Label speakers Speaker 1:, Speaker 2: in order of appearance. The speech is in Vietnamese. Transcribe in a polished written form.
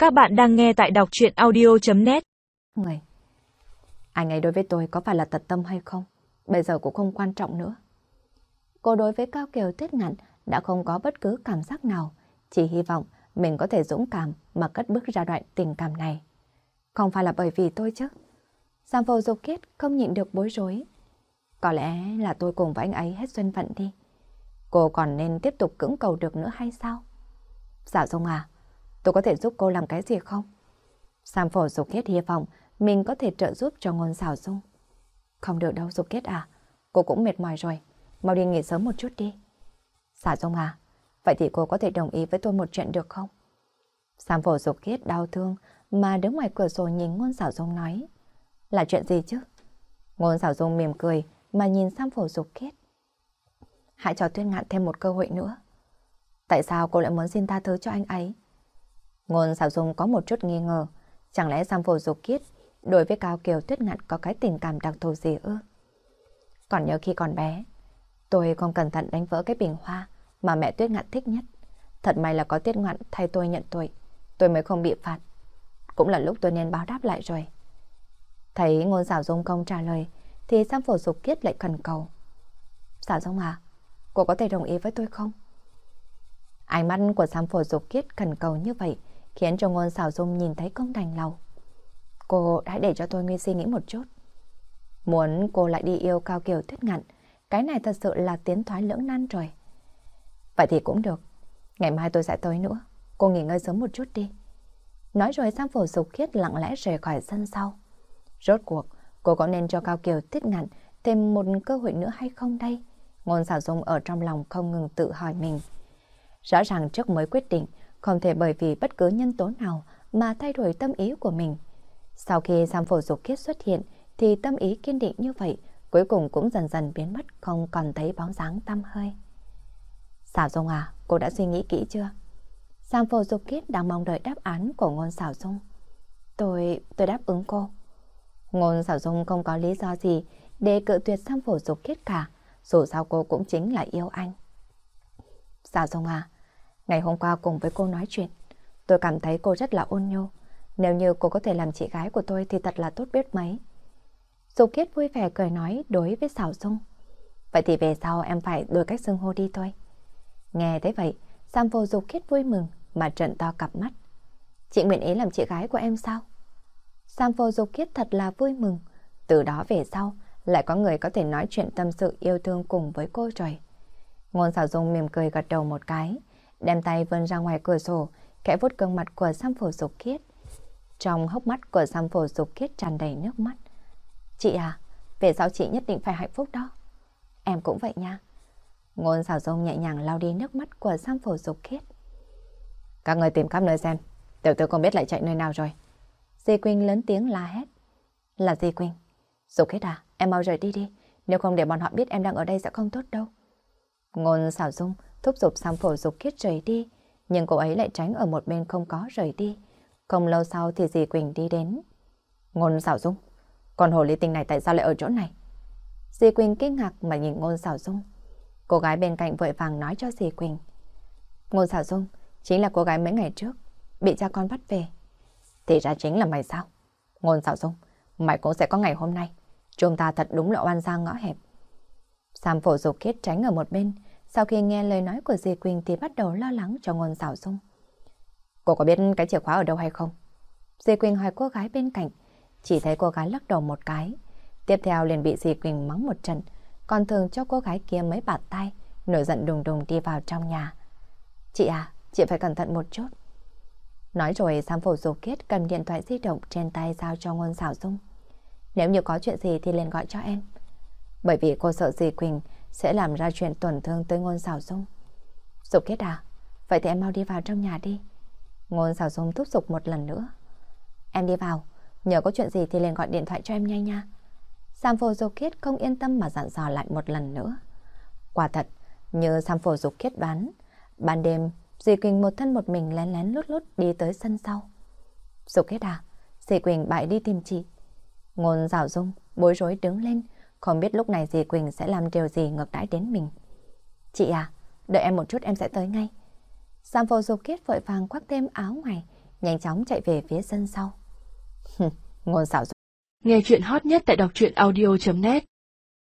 Speaker 1: Các bạn đang nghe tại đọc truyện audio.net.
Speaker 2: Người, anh ấy đối với tôi có phải là tật tâm hay không, bây giờ cũng không quan trọng nữa. Cô đối với Cao Kiều Tuyết Ngạn đã không có bất cứ cảm giác nào, chỉ hy vọng mình có thể dũng cảm mà cất bước ra đoạn tình cảm này. Không phải là bởi vì tôi chứ. Giang Vô Dục Kiết không nhịn được bối rối. Có lẽ là tôi cùng với anh ấy hết duyên phận đi. Cô còn nên tiếp tục cưỡng cầu được nữa hay sao? Dạ Dung à, tôi có thể giúp cô làm cái gì không? Giang Vô Dục Kiết hy vọng mình có thể trợ giúp cho Ngôn Sảo Dung. Không được đâu Dục Kiết à, cô cũng mệt mỏi rồi, mau đi nghỉ sớm một chút đi. Dạ Dung à, vậy thì cô có thể đồng ý với tôi một chuyện được không? Giang Vô Dục Kiết đau thương mà đứng ngoài cửa sổ nhìn Ngôn Sảo Dung nói. Là chuyện gì chứ? Ngôn Sảo Dung mỉm cười mà nhìn Giang Vô Dục Kiết. Hãy cho Tuyết Ngạn thêm một cơ hội nữa. Tại sao cô lại muốn xin tha thứ cho anh ấy? Ngôn Sảo Dung có một chút nghi ngờ, chẳng lẽ Giang Vô Dục Kiết đối với Cao Kiều Tuyết Ngạn có cái tình cảm đặc thù gì ư? Còn nhớ khi còn bé, tôi không cẩn thận đánh vỡ cái bình hoa mà mẹ Tuyết Ngạn thích nhất. Thật may là có Tuyết Ngạn thay tôi nhận tội, tôi mới không bị phạt. Cũng là lúc tôi nên báo đáp lại rồi. Thấy Ngôn Sảo Dung không trả lời, thì Giang Vô Dục Kiết lại khẩn cầu. Sảo Dung à, cô có thể đồng ý với tôi không? Ánh mắt của Giang Vô Dục Kiết khẩn cầu như vậy khiến cho Ngôn Sảo Dung nhìn thấy không đành lòng. Cô hãy để cho tôi suy nghĩ một chút. Muốn cô lại đi yêu Cao Kiều Tuyết Ngạn, cái này thật sự là tiến thoái lưỡng nan rồi. Vậy thì cũng được, ngày mai tôi sẽ tới nữa, cô nghỉ ngơi sớm một chút đi. Nói rồi Giang Vô Dục Kiết lặng lẽ rời khỏi sân sau. Rốt cuộc, cô có nên cho Cao Kiều Tuyết Ngạn thêm một cơ hội nữa hay không đây? Ngôn Sảo Dung ở trong lòng không ngừng tự hỏi mình. Rõ ràng trước mới quyết định, không thể bởi vì bất cứ nhân tố nào mà thay đổi tâm ý của mình. Sau khi Giang Vô Dục Kiết xuất hiện, thì tâm ý kiên định như vậy cuối cùng cũng dần dần biến mất, không còn thấy bóng dáng tăm hơi. Sảo Dung à, cô đã suy nghĩ kỹ chưa? Giang Vô Dục Kiết đang mong đợi đáp án của Ngôn Sảo Dung. Tôi đáp ứng cô. Ngôn Sảo Dung không có lý do gì để cự tuyệt Giang Vô Dục Kiết cả, dù sao cô cũng chính là yêu anh. Sảo Dung à, ngày hôm qua cùng với cô nói chuyện, tôi cảm thấy cô rất là ôn nhu. Nếu như cô có thể làm chị gái của tôi thì thật là tốt biết mấy. Dục Kiết vui vẻ cười nói đối với Sảo Dung. Vậy thì về sau em phải đổi cách xưng hô đi thôi. Nghe thế vậy, Giang Vô Dục Kiết vui mừng mà trợn to cặp mắt. Chị nguyện ý làm chị gái của em sao? Giang Vô Dục Kiết thật là vui mừng. Từ đó về sau, lại có người có thể nói chuyện tâm sự yêu thương cùng với cô rồi. Ngôn Sảo Dung mỉm cười gật đầu một cái, đem tay vươn ra ngoài cửa sổ, khẽ vuốt gương mặt của Giang Vô Dục Kiết. Trong hốc mắt của Giang Vô Dục Kiết tràn đầy nước mắt. Chị à, về sau chị nhất định phải hạnh phúc đó. Em cũng vậy nha. Ngôn Sảo Dung nhẹ nhàng lau đi nước mắt của Giang Vô Dục Kiết. Các người tìm khắp nơi xem, tiểu tử không biết lại chạy nơi nào rồi. Di Quỳnh lớn tiếng la hét. Là Di Quỳnh. Dục Kiết à, em mau rời đi đi, nếu không để bọn họ biết em đang ở đây sẽ không tốt đâu. Ngôn Sảo Dung thúc giục Giang Vô Dục Kiết rời đi, nhưng cô ấy lại tránh ở một bên không có rời đi. Không lâu sau thì Di Quỳnh đi đến. Ngôn Sảo Dung, con hồ ly tinh này tại sao lại ở chỗ này? Di Quỳnh kinh ngạc mà nhìn Ngôn Sảo Dung. Cô gái bên cạnh vội vàng nói cho Di Quỳnh. Ngôn Sảo Dung chính là cô gái mấy ngày trước bị cha con bắt về. Thì ra chính là mày sao? Ngôn Sảo Dung, mày cũng sẽ có ngày hôm nay. Chúng ta thật đúng là oan gia ngõ hẹp. Giang Vô Dục Kiết tránh ở một bên, sau khi nghe lời nói của Di Quỳnh thì bắt đầu lo lắng cho Ngôn Sảo Dung. Cô có biết cái chìa khóa ở đâu hay không? Di Quỳnh hỏi cô gái bên cạnh, chỉ thấy cô gái lắc đầu một cái. Tiếp theo liền bị Di Quỳnh mắng một trận, còn thường cho cô gái kia mấy bạt tay, nổi giận đùng đùng đi vào trong nhà. Chị à, chị phải cẩn thận một chút. Nói rồi Giang Vô Dục Kiết cầm điện thoại di động trên tay giao cho Ngôn Sảo Dung. Nếu như có chuyện gì thì liền gọi cho em. Bởi vì cô sợ Di Quỳnh sẽ làm ra chuyện tổn thương tới Ngôn Sảo Dung. Dục Kiết à, vậy thì em mau đi vào trong nhà đi. Ngôn Sảo Dung thúc giục một lần nữa. Em đi vào, nhớ có chuyện gì thì liền gọi điện thoại cho em nhanh nha. Giang Vô Dục Kiết không yên tâm mà dặn dò lại một lần nữa. Quả thật, như Giang Vô Dục Kiết đoán, ban đêm Di Quỳnh một thân một mình lén lén lút lút đi tới sân sau. Dục Kiết à, Di Quỳnh bại đi tìm chị. Ngôn Sảo Dung bối rối đứng lên, không biết lúc này Di Quỳnh sẽ làm điều gì ngược đãi đến mình. Chị à, đợi em một chút em sẽ tới ngay. Giang Vô Dục Kiết vội vàng khoác thêm áo ngoài, nhanh chóng chạy về phía sân sau. Ngôn xảo.
Speaker 1: Nghe chuyện hot nhất tại đọc truyện audio.net